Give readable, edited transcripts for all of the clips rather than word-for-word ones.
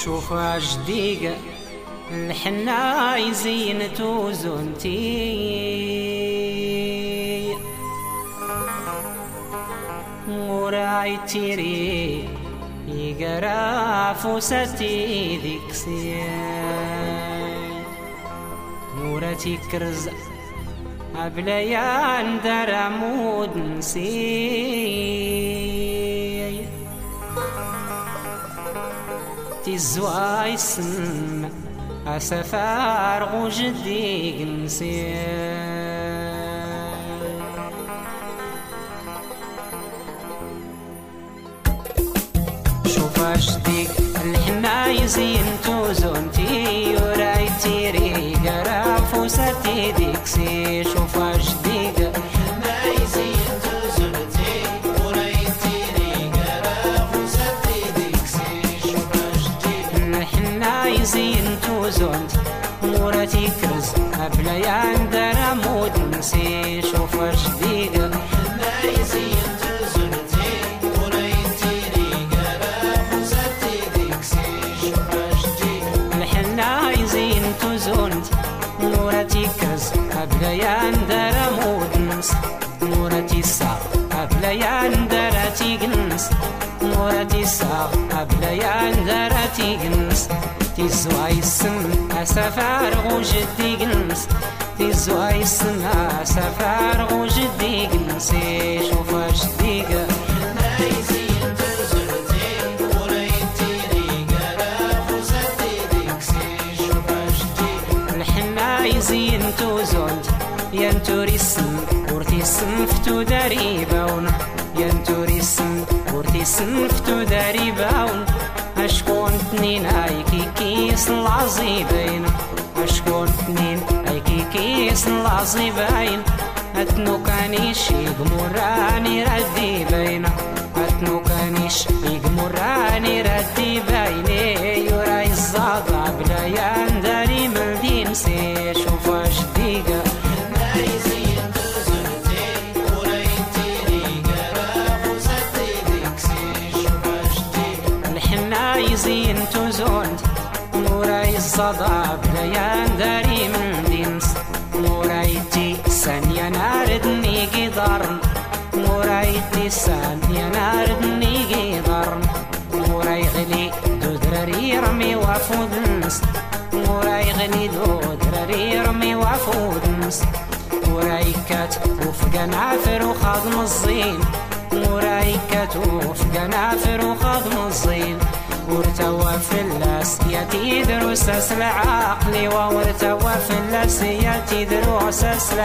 شوف عجديق الحنا يزين توزنتي وراي تيري يقرا فوستي ذيكسي مورتي كرز أبليان در عمود نسي تزواي سن أسفار غجدي نسي شوف عجديك الحنا يزين توزنتي وراي تيري قرا فوستي ديكسي شوف عجديك الحنا يزين توزنتي وراي تيري قرا فوستي ديكسي شوف عجديك الحنا يزين توزنت مورتي كرز أبليان در عمود نسي شوف عجديك الحنا يزين مورتي كرز أبليان در عمود نس مورتي ساق أبليان دراتي جنس مورتي ساق أبليان دراتي جنس تزواي السن أسفار غجدي جنس تزواي السن أسفار غجدي جنس شوف أجديك يزين توزنت ينتوريسن ورتيسن فتو داري باون ينتوريسن ورتيسن فتو داري باون أشكون تنين أيكي كيس العظيبين أشكون تنين أيكي كيس العظيبين أتنو كانيش يقمراني ردي بين أتنو كانيش يقمراني ردي بين يوراي الزاضع بلا يندري ملدين سي شوف عجديق الحنا يزين توزنتي وراي تيري قرا فوستي ديكسي شوف عجديق الحنا يزين توزنت وراي الزاضع بلا يندري ملدين مورايتي سان يناردني قدرن مورايتي سان يناردني قدرن موراي غلي دودرري رمي وافودنس موراي غلي دودرري رمي وافودنس موراي كات وفقا نافر وخاضم الزين موراي كات وفقا نافر وخاضم الزين ورتوا في اللاسية دروس العقل وورتوا في اللاسية دروس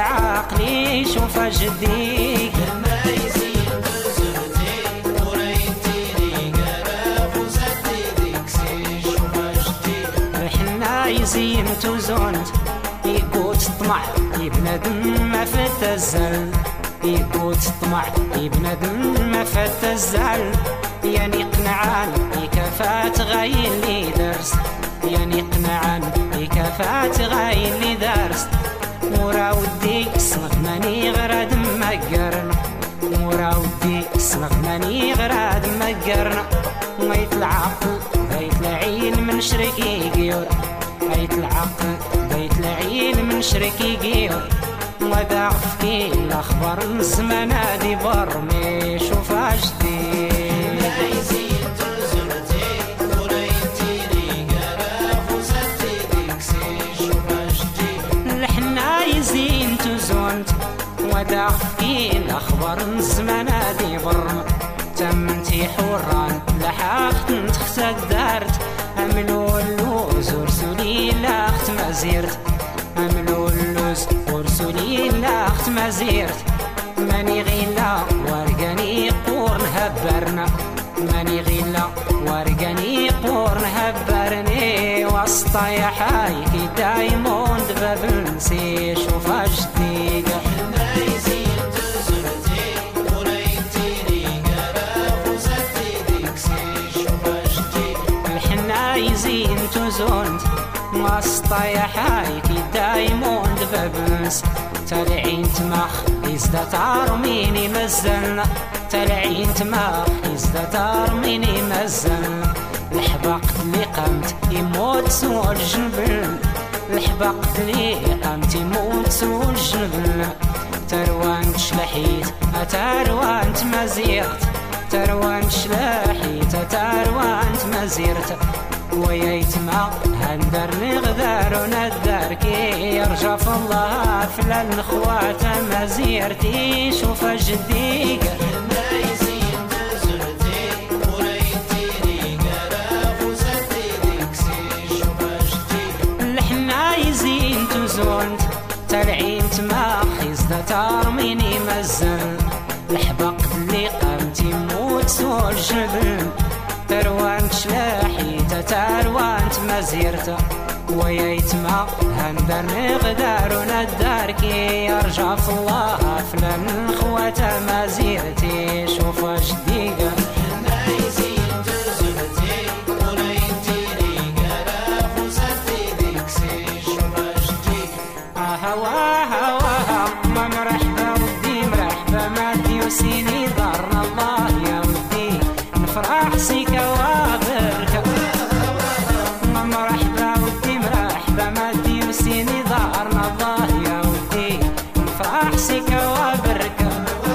العقل شوف جديك الحنا يزين توزنتي وراي تيري قرا فوستي ديكسي شوف جديك الحنا يزين توزنت يقوت الطمع يبندم ما فات الزل يقوت الطمع يبندم ما فات الزل يعني قنعان كفات غاين لي درس يعني قنعان كفات غاين لي درس مورا ودي صنق ماني غراد مقرن مورا ودي صنق ماني غراد مقرن ميت العقل بيت العين من شركي قيور ميت العقل بيت العين من شركي قيور وضعف كي الأخبار الزمان هادي برمي شوف عجدي يزين توزنت ودعفي الأخبار الزمان هادي برم تمنتي حوران لحقت نتختك دارت أملو اللوز ورسولي لاخت ما زيرت أملو اللوز ورسولي لاخت ما زيرت ماني غيلا ورقاني قورن هبرنا ماني غيلا ورقاني قورن هبرني وسطا يا حايكي دايموند بابنسي شوف عجديق الحنا يزين توزنتي وراي تيري قرا فوستي ديكسي شوف عجديق الحنا يزين توزنت وسطا يا حايكي دايموند بابنس تلعين تماخ إزدت عرميني مزلنا تلعين تماخ إزدت عرميني مزلنا الحباق اللي قامت يموت سوى الجنبل، الحباق اللي قامت يموت سوى الجنبل. تروان تشلحيت تروان تمازيرت، تروان تشلحيت تروان تمازيرت. ويا يتما هندر نغدار وندار كي يرجع في الله فلا الخوات مازيرتي. شوف جديك تلعين تماخيز دا تارميني مزل، الحباق اللي قامت يموت سوى الجبل. تروان تشلاحيت تروان تمازيرت، ويا يتما هندر نغدار وندار كي يرجع في الله فلا الخوات مازيرتي. شوف جديقة سيني دارنا الله يا ودي نفرح سيكا وابركة. مرحبا ودي مرحبا مادي وسيني دارنا الله يا ودي نفرح سيكا وابركة.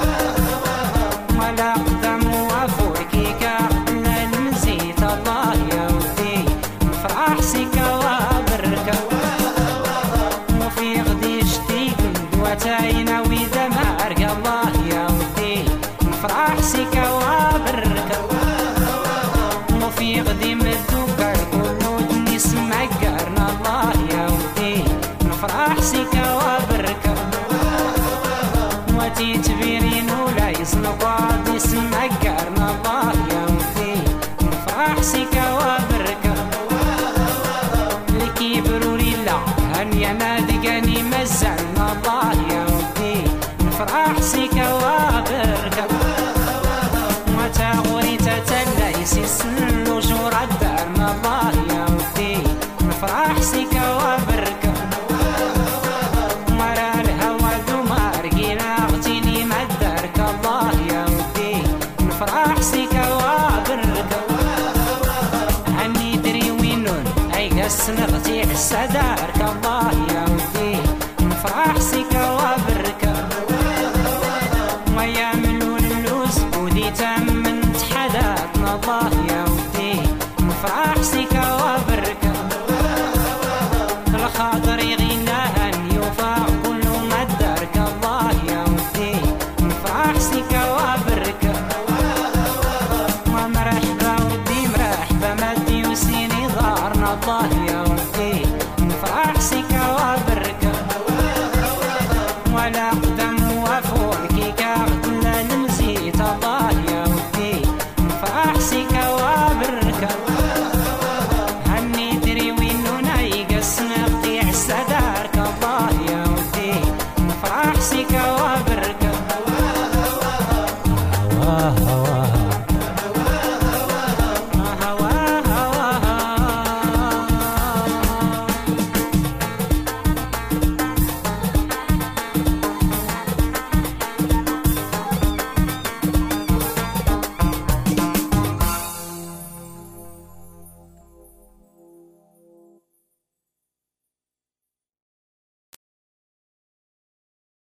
ولا قدام وفوركيكا لا المزيت الله يا ودي نفرح سيكا وابركة. وفي غدي شتي قندوة وإذا ما أرقى الله يا ودي نفرح سيكا وابركة. وفي غدي مدوكا القلود نسمع قرنا الله يا ودي نفرح سيكا وابركة. وتي تبيرين ولا يصنقوا نسمع